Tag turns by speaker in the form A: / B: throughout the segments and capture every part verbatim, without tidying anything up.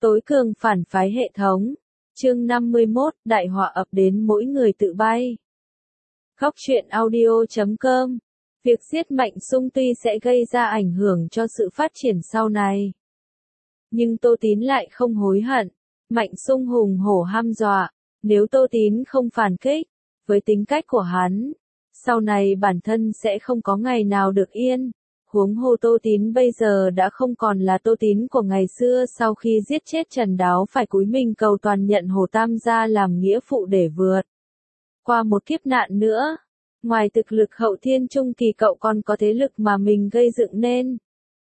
A: Tối cường phản phái hệ thống. Chương năm mươi mốt, đại họa ập đến mỗi người tự bay. Góc truyện audio chấm com. Việc giết Mạnh Xung tuy sẽ gây ra ảnh hưởng cho sự phát triển sau này, nhưng Tô Tín lại không hối hận. Mạnh Xung hùng hổ ham dọa, nếu Tô Tín không phản kích, với tính cách của hắn, sau này bản thân sẽ không có ngày nào được yên. Huống hồ Tô Tín bây giờ đã không còn là Tô Tín của ngày xưa sau khi giết chết Trần Đáo phải cúi mình cầu toàn nhận Hồ Tam gia làm nghĩa phụ để vượt qua một kiếp nạn nữa. Ngoài thực lực hậu thiên trung kỳ, cậu còn có thế lực mà mình gây dựng nên,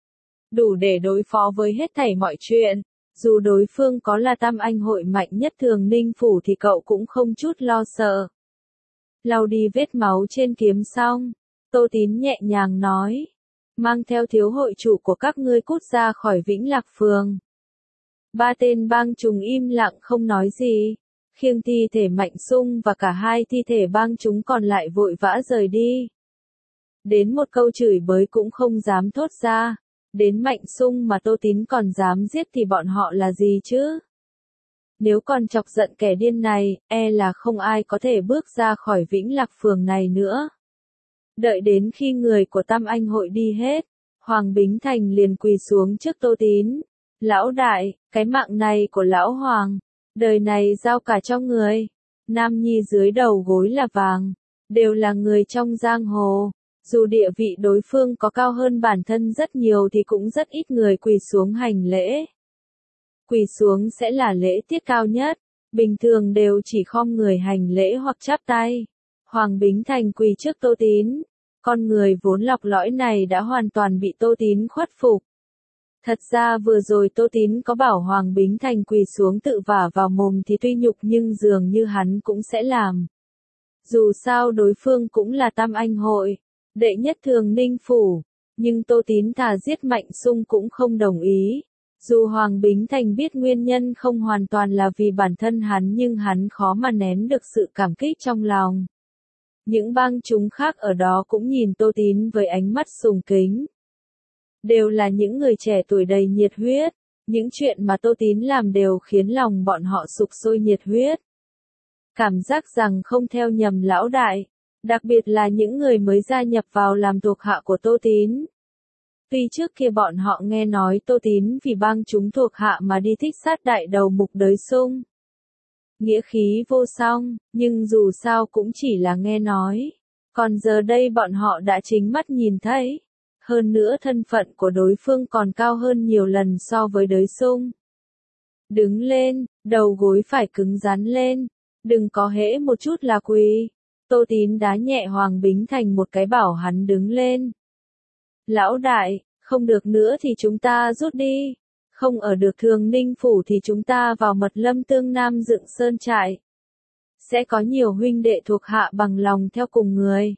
A: đủ để đối phó với hết thảy mọi chuyện. Dù đối phương có là tam anh hội mạnh nhất Thường Ninh Phủ thì cậu cũng không chút lo sợ. Lau đi vết máu trên kiếm xong, Tô Tín nhẹ nhàng nói, mang theo thiếu hội chủ của các ngươi cút ra khỏi Vĩnh Lạc Phường. Ba tên bang chúng im lặng không nói gì, khiêng thi thể Mạnh Xung và cả hai thi thể bang chúng còn lại vội vã rời đi. Đến một câu chửi bới cũng không dám thốt ra, đến Mạnh Xung mà Tô Tín còn dám giết thì bọn họ là gì chứ? Nếu còn chọc giận kẻ điên này, e là không ai có thể bước ra khỏi Vĩnh Lạc Phường này nữa. Đợi đến khi người của Tam Anh hội đi hết, Hoàng Bính Thành liền quỳ xuống trước Tô Tín. Lão đại, cái mạng này của lão Hoàng, đời này giao cả cho người. Nam nhi dưới đầu gối là vàng, đều là người trong giang hồ. Dù địa vị đối phương có cao hơn bản thân rất nhiều thì cũng rất ít người quỳ xuống hành lễ. Quỳ xuống sẽ là lễ tiết cao nhất, bình thường đều chỉ khom người hành lễ hoặc chắp tay. Hoàng Bính Thành quỳ trước Tô Tín, con người vốn lọc lõi này đã hoàn toàn bị Tô Tín khuất phục. Thật ra vừa rồi Tô Tín có bảo Hoàng Bính Thành quỳ xuống tự vả vào mồm thì tuy nhục nhưng dường như hắn cũng sẽ làm. Dù sao đối phương cũng là Tam Anh hội, đệ nhất Thường Ninh Phủ, nhưng Tô Tín thà giết Mạnh Xung cũng không đồng ý. Dù Hoàng Bính Thành biết nguyên nhân không hoàn toàn là vì bản thân hắn nhưng hắn khó mà nén được sự cảm kích trong lòng. Những bang chúng khác ở đó cũng nhìn Tô Tín với ánh mắt sùng kính. Đều là những người trẻ tuổi đầy nhiệt huyết, những chuyện mà Tô Tín làm đều khiến lòng bọn họ sục sôi nhiệt huyết. Cảm giác rằng không theo nhầm lão đại, đặc biệt là những người mới gia nhập vào làm thuộc hạ của Tô Tín. Tuy trước kia bọn họ nghe nói Tô Tín vì bang chúng thuộc hạ mà đi thích sát đại đầu mục Đới Sung, nghĩa khí vô song, nhưng dù sao cũng chỉ là nghe nói. Còn giờ đây bọn họ đã chính mắt nhìn thấy. Hơn nữa thân phận của đối phương còn cao hơn nhiều lần so với Đới Sung. Đứng lên, đầu gối phải cứng rắn lên, đừng có hễ một chút là quỳ. Tô Tín đá nhẹ Hoàng Bính Thành một cái bảo hắn đứng lên. Lão đại, không được nữa thì chúng ta rút đi. Không ở được Thường Ninh Phủ thì chúng ta vào Mật Lâm Tương Nam dựng sơn trại. Sẽ có nhiều huynh đệ thuộc hạ bằng lòng theo cùng người.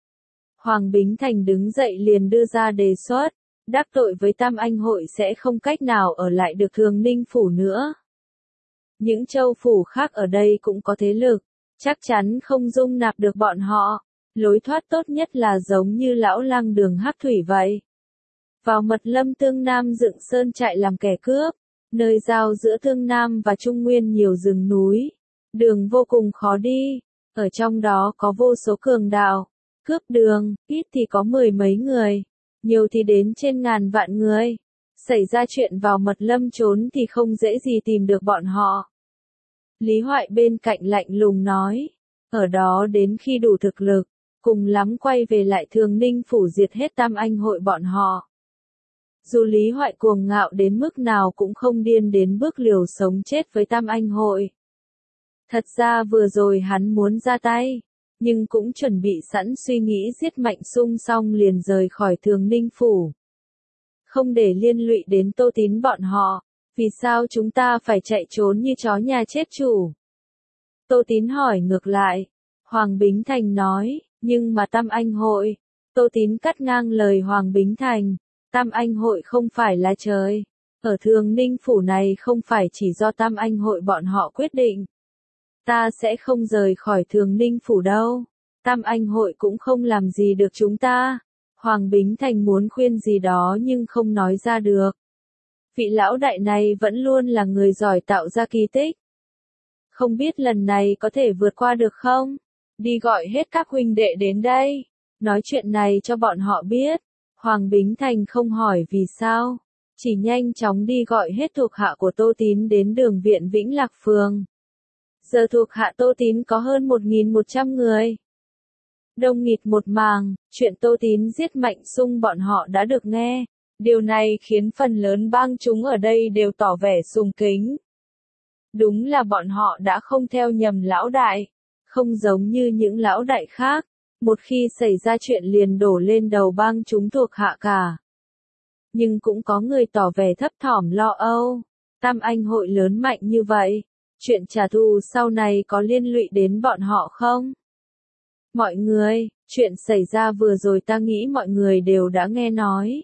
A: Hoàng Bính Thành đứng dậy liền đưa ra đề xuất, đắc tội với Tam Anh hội sẽ không cách nào ở lại được Thường Ninh Phủ nữa. Những châu phủ khác ở đây cũng có thế lực, chắc chắn không dung nạp được bọn họ. Lối thoát tốt nhất là giống như lão Lăng Đường Hắc Thủy vậy. Vào Mật Lâm Tương Nam dựng sơn trại làm kẻ cướp, nơi giao giữa Tương Nam và Trung Nguyên nhiều rừng núi, đường vô cùng khó đi, ở trong đó có vô số cường đạo, cướp đường, ít thì có mười mấy người, nhiều thì đến trên ngàn vạn người. Xảy ra chuyện vào Mật Lâm trốn thì không dễ gì tìm được bọn họ. Lý Hoại bên cạnh lạnh lùng nói, ở đó đến khi đủ thực lực, cùng lắm quay về lại Thường Ninh Phủ diệt hết Tam Anh hội bọn họ. Dù Lý Hoại cuồng ngạo đến mức nào cũng không điên đến bước liều sống chết với Tam Anh hội. Thật ra vừa rồi hắn muốn ra tay, nhưng cũng chuẩn bị sẵn suy nghĩ giết Mạnh Xung xong liền rời khỏi Thường Ninh Phủ. Không để liên lụy đến Tô Tín bọn họ, vì sao chúng ta phải chạy trốn như chó nhà chết chủ? Tô Tín hỏi ngược lại. Hoàng Bính Thành nói, nhưng mà Tam Anh hội. Tô Tín cắt ngang lời Hoàng Bính Thành. Tam Anh hội không phải là trời. Ở Thường Ninh Phủ này không phải chỉ do Tam Anh hội bọn họ quyết định. Ta sẽ không rời khỏi Thường Ninh Phủ đâu. Tam Anh hội cũng không làm gì được chúng ta. Hoàng Bính Thành muốn khuyên gì đó nhưng không nói ra được. vị lão đại này vẫn luôn là người giỏi tạo ra kỳ tích. Không biết lần này có thể vượt qua được không? Đi gọi hết các huynh đệ đến đây. Nói chuyện này cho bọn họ biết. Hoàng Bính Thành không hỏi vì sao. Chỉ nhanh chóng đi gọi hết thuộc hạ của Tô Tín đến đường viện Vĩnh Lạc Phường. Giờ thuộc hạ Tô Tín có hơn một nghìn một trăm người. Đông nghịt một màng, chuyện Tô Tín giết Mạnh Xung bọn họ đã được nghe. Điều này khiến phần lớn bang chúng ở đây đều tỏ vẻ sùng kính. Đúng là bọn họ đã không theo nhầm lão đại. Không giống như những lão đại khác. Một khi xảy ra chuyện liền đổ lên đầu bang chúng thuộc hạ cả. Nhưng cũng có người tỏ vẻ thấp thỏm lo âu. Tam Anh hội lớn mạnh như vậy. Chuyện trả thù sau này có liên lụy đến bọn họ không? Mọi người, chuyện xảy ra vừa rồi ta nghĩ mọi người đều đã nghe nói.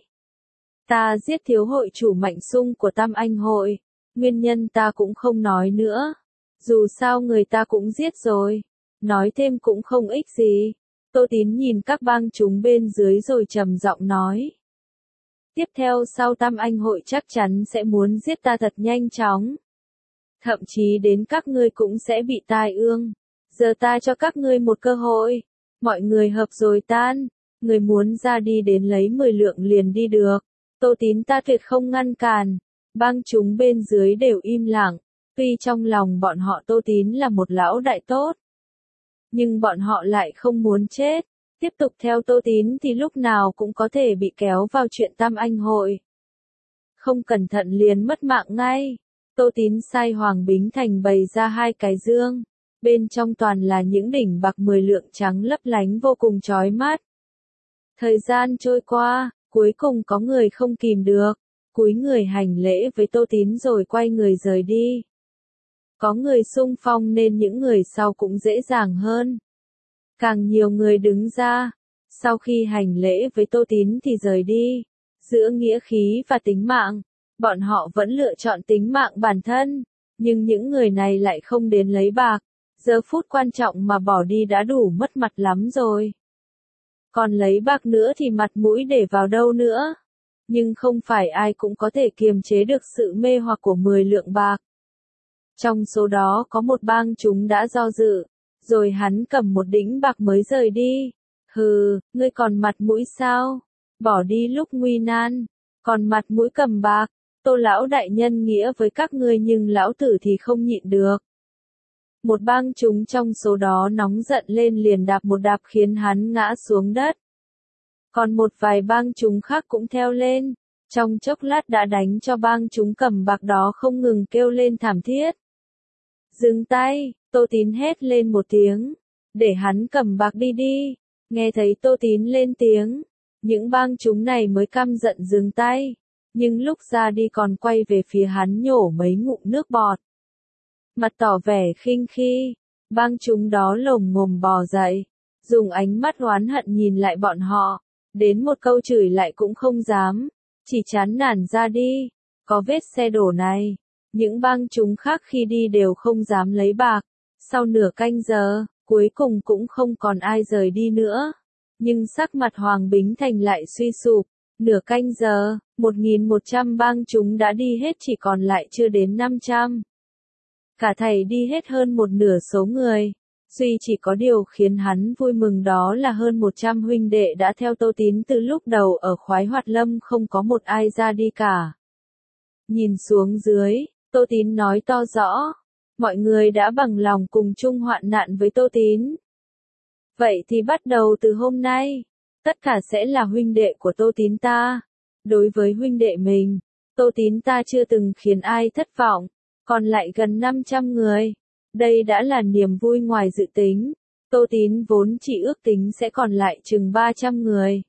A: Ta giết thiếu hội chủ Mạnh Xung của Tam Anh hội. Nguyên nhân ta cũng không nói nữa. Dù sao người ta cũng giết rồi. Nói thêm cũng không ích gì. Tô Tín nhìn các bang chúng bên dưới rồi trầm giọng nói. Tiếp theo sau Tam Anh hội chắc chắn sẽ muốn giết ta thật nhanh chóng. Thậm chí đến các ngươi cũng sẽ bị tai ương. Giờ ta cho các ngươi một cơ hội. Mọi người hợp rồi tan. Người muốn ra đi đến lấy mười lượng liền đi được. Tô Tín ta tuyệt không ngăn cản. Bang chúng bên dưới đều im lặng. Tuy trong lòng bọn họ Tô Tín là một lão đại tốt. Nhưng bọn họ lại không muốn chết. Tiếp tục theo Tô Tín thì lúc nào cũng có thể bị kéo vào chuyện Tam Anh hội. Không cẩn thận liền mất mạng ngay. Tô Tín sai Hoàng Bính Thành bày ra hai cái dương. Bên trong toàn là những đỉnh bạc mười lượng trắng lấp lánh vô cùng chói mắt. Thời gian trôi qua, cuối cùng có người không kìm được. Cúi người hành lễ với Tô Tín rồi quay người rời đi. Có người xung phong nên những người sau cũng dễ dàng hơn. Càng nhiều người đứng ra. Sau khi hành lễ với Tô Tín thì rời đi. Giữa nghĩa khí và tính mạng. Bọn họ vẫn lựa chọn tính mạng bản thân. Nhưng những người này lại không đến lấy bạc. Giờ phút quan trọng mà bỏ đi đã đủ mất mặt lắm rồi. Còn lấy bạc nữa thì mặt mũi để vào đâu nữa. Nhưng không phải ai cũng có thể kiềm chế được sự mê hoặc của mười lượng bạc. Trong số đó có một bang chúng đã do dự. Rồi hắn cầm một đĩnh bạc mới rời đi. Hừ, ngươi còn mặt mũi sao? Bỏ đi lúc nguy nan. Còn mặt mũi cầm bạc. Tô lão đại nhân nghĩa với các ngươi nhưng lão tử thì không nhịn được. Một bang chúng trong số đó nóng giận lên liền đạp một đạp khiến hắn ngã xuống đất. Còn một vài bang chúng khác cũng theo lên. Trong chốc lát đã đánh cho bang chúng cầm bạc đó không ngừng kêu lên thảm thiết. Dừng tay, Tô Tín hét lên một tiếng. Để hắn cầm bạc đi đi. Nghe thấy Tô Tín lên tiếng. Những bang chúng này mới căm giận dừng tay. Nhưng lúc ra đi còn quay về phía hắn nhổ mấy ngụm nước bọt. Mặt tỏ vẻ khinh khi. Bang chúng đó lồm ngồm bò dậy. Dùng ánh mắt oán hận nhìn lại bọn họ. Đến một câu chửi lại cũng không dám. Chỉ chán nản ra đi. Có vết xe đổ này. Những bang chúng khác khi đi đều không dám lấy bạc. Sau nửa canh giờ, cuối cùng cũng không còn ai rời đi nữa. Nhưng sắc mặt Hoàng Bính Thành lại suy sụp. Nửa canh giờ, một nghìn một trăm bang chúng đã đi hết chỉ còn lại chưa đến năm trăm. Cả thầy đi hết hơn một nửa số người. Duy chỉ có điều khiến hắn vui mừng đó là hơn một trăm huynh đệ đã theo Tô Tín từ lúc đầu ở Khoái Hoạt Lâm không có một ai ra đi cả. Nhìn xuống dưới, Tô Tín nói to rõ. Mọi người đã bằng lòng cùng chung hoạn nạn với Tô Tín. Vậy thì bắt đầu từ hôm nay, tất cả sẽ là huynh đệ của Tô Tín ta. Đối với huynh đệ mình, Tô Tín ta chưa từng khiến ai thất vọng. Còn lại gần năm trăm người. Đây đã là niềm vui ngoài dự tính. Tô Tín vốn chỉ ước tính sẽ còn lại chừng ba trăm người.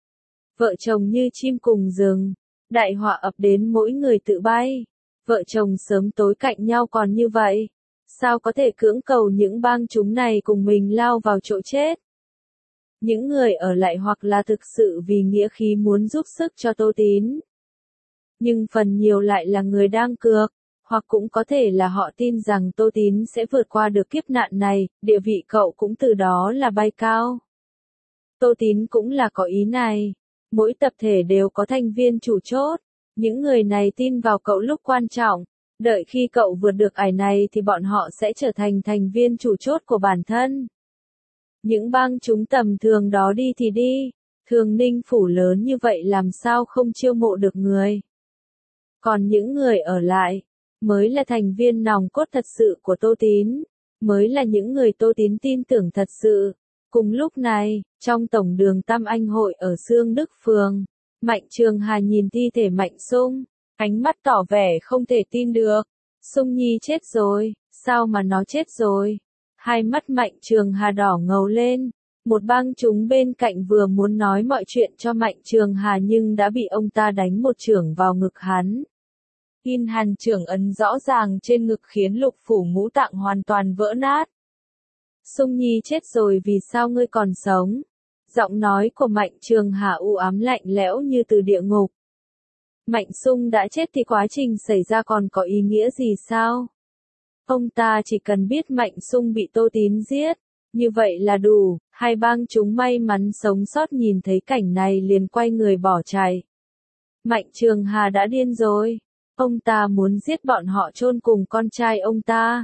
A: Vợ chồng như chim cùng rừng. Đại họa ập đến mỗi người tự bay. Vợ chồng sớm tối cạnh nhau còn như vậy. Sao có thể cưỡng cầu những bang chúng này cùng mình lao vào chỗ chết? Những người ở lại hoặc là thực sự vì nghĩa khí muốn giúp sức cho Tô Tín. Nhưng phần nhiều lại là người đang cược. Hoặc cũng có thể là họ tin rằng Tô Tín sẽ vượt qua được kiếp nạn này, địa vị cậu cũng từ đó là bay cao. Tô Tín cũng là có ý này. Mỗi tập thể đều có thành viên chủ chốt. Những người này tin vào cậu lúc quan trọng, đợi khi cậu vượt được ải này thì bọn họ sẽ trở thành thành viên chủ chốt của bản thân. Những bang chúng tầm thường đó đi thì đi, Thường Ninh Phủ lớn như vậy làm sao không chiêu mộ được người. Còn những người ở lại, mới là thành viên nòng cốt thật sự của Tô Tín, mới là những người Tô Tín tin tưởng thật sự. Cùng lúc này, trong tổng đường Tam Anh hội ở Xương Đức Phường, Mạnh Trường Hà nhìn thi thể Mạnh Sung, ánh mắt tỏ vẻ không thể tin được. Sung Nhi chết rồi, sao mà nó chết rồi? Hai mắt Mạnh Trường Hà đỏ ngầu lên. Một bang chúng bên cạnh vừa muốn nói mọi chuyện cho Mạnh Trường Hà nhưng đã bị ông ta đánh một chưởng vào ngực hắn. In hàn chưởng ấn rõ ràng trên ngực khiến lục phủ ngũ tạng hoàn toàn vỡ nát. Sung Nhi chết rồi vì sao ngươi còn sống? Giọng nói của Mạnh Trường Hà u ám lạnh lẽo như từ địa ngục. Mạnh Sung đã chết thì quá trình xảy ra còn có ý nghĩa gì sao? Ông ta chỉ cần biết Mạnh Sung bị Tô Tín giết, như vậy là đủ. Hai bang chúng may mắn sống sót nhìn thấy cảnh này liền quay người bỏ chạy. Mạnh Trường Hà đã điên rồi. Ông ta muốn giết bọn họ chôn cùng con trai ông ta.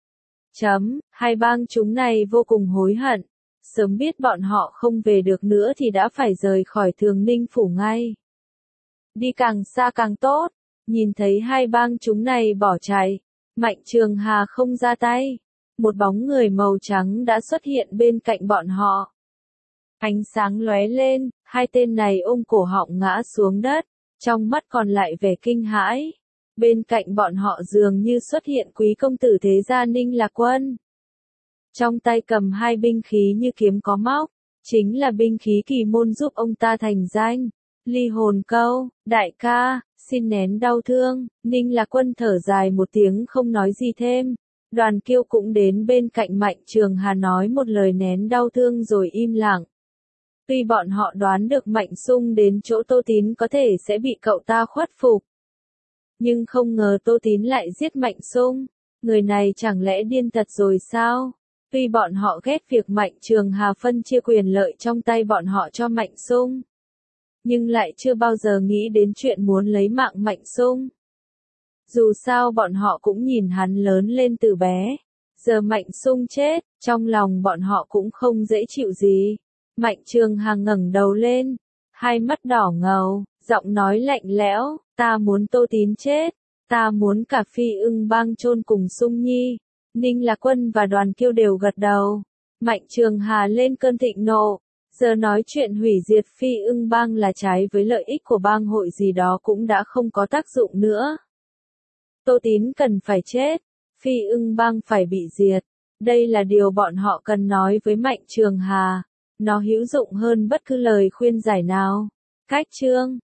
A: Chấm, hai bang chúng này vô cùng hối hận. Sớm biết bọn họ không về được nữa thì đã phải rời khỏi Thường Ninh Phủ ngay. Đi càng xa càng tốt. Nhìn thấy hai bang chúng này bỏ chạy, Mạnh Trường Hà không ra tay. Một bóng người màu trắng đã xuất hiện bên cạnh bọn họ. Ánh sáng lóe lên, hai tên này ôm cổ họng ngã xuống đất, trong mắt còn lại vẻ kinh hãi. Bên cạnh bọn họ dường như xuất hiện quý công tử thế gia Ninh Lạc Quân. Trong tay cầm hai binh khí như kiếm có móc, chính là binh khí kỳ môn giúp ông ta thành danh. Ly hồn câu, đại ca, xin nén đau thương. Ninh Lạc Quân thở dài một tiếng không nói gì thêm. Đoàn Kiêu cũng đến bên cạnh Mạnh Trường Hà nói một lời nén đau thương rồi im lặng. Tuy bọn họ đoán được Mạnh Sung đến chỗ Tô Tín có thể sẽ bị cậu ta khuất phục, nhưng không ngờ Tô Tín lại giết Mạnh Sung. Người này chẳng lẽ điên thật rồi sao? Tuy bọn họ ghét việc Mạnh Trường Hà phân chia quyền lợi trong tay bọn họ cho Mạnh Sung, nhưng lại chưa bao giờ nghĩ đến chuyện muốn lấy mạng Mạnh Sung. Dù sao bọn họ cũng nhìn hắn lớn lên từ bé. Giờ Mạnh Sung chết, trong lòng bọn họ cũng không dễ chịu gì. Mạnh Trường Hà ngẩng đầu lên, hai mắt đỏ ngầu, giọng nói lạnh lẽo, ta muốn Tô Tín chết, ta muốn cả Phi Ưng Bang chôn cùng Sung Nhi. Ninh Lạc Quân và Đoàn Kiêu đều gật đầu. Mạnh Trường Hà lên cơn thịnh nộ, giờ nói chuyện hủy diệt Phi Ưng Bang là trái với lợi ích của bang hội gì đó cũng đã không có tác dụng nữa. Tô Tín cần phải chết, Phi Ưng Bang phải bị diệt. Đây là điều bọn họ cần nói với Mạnh Trường Hà. Nó hữu dụng hơn bất cứ lời khuyên giải nào. Cách chương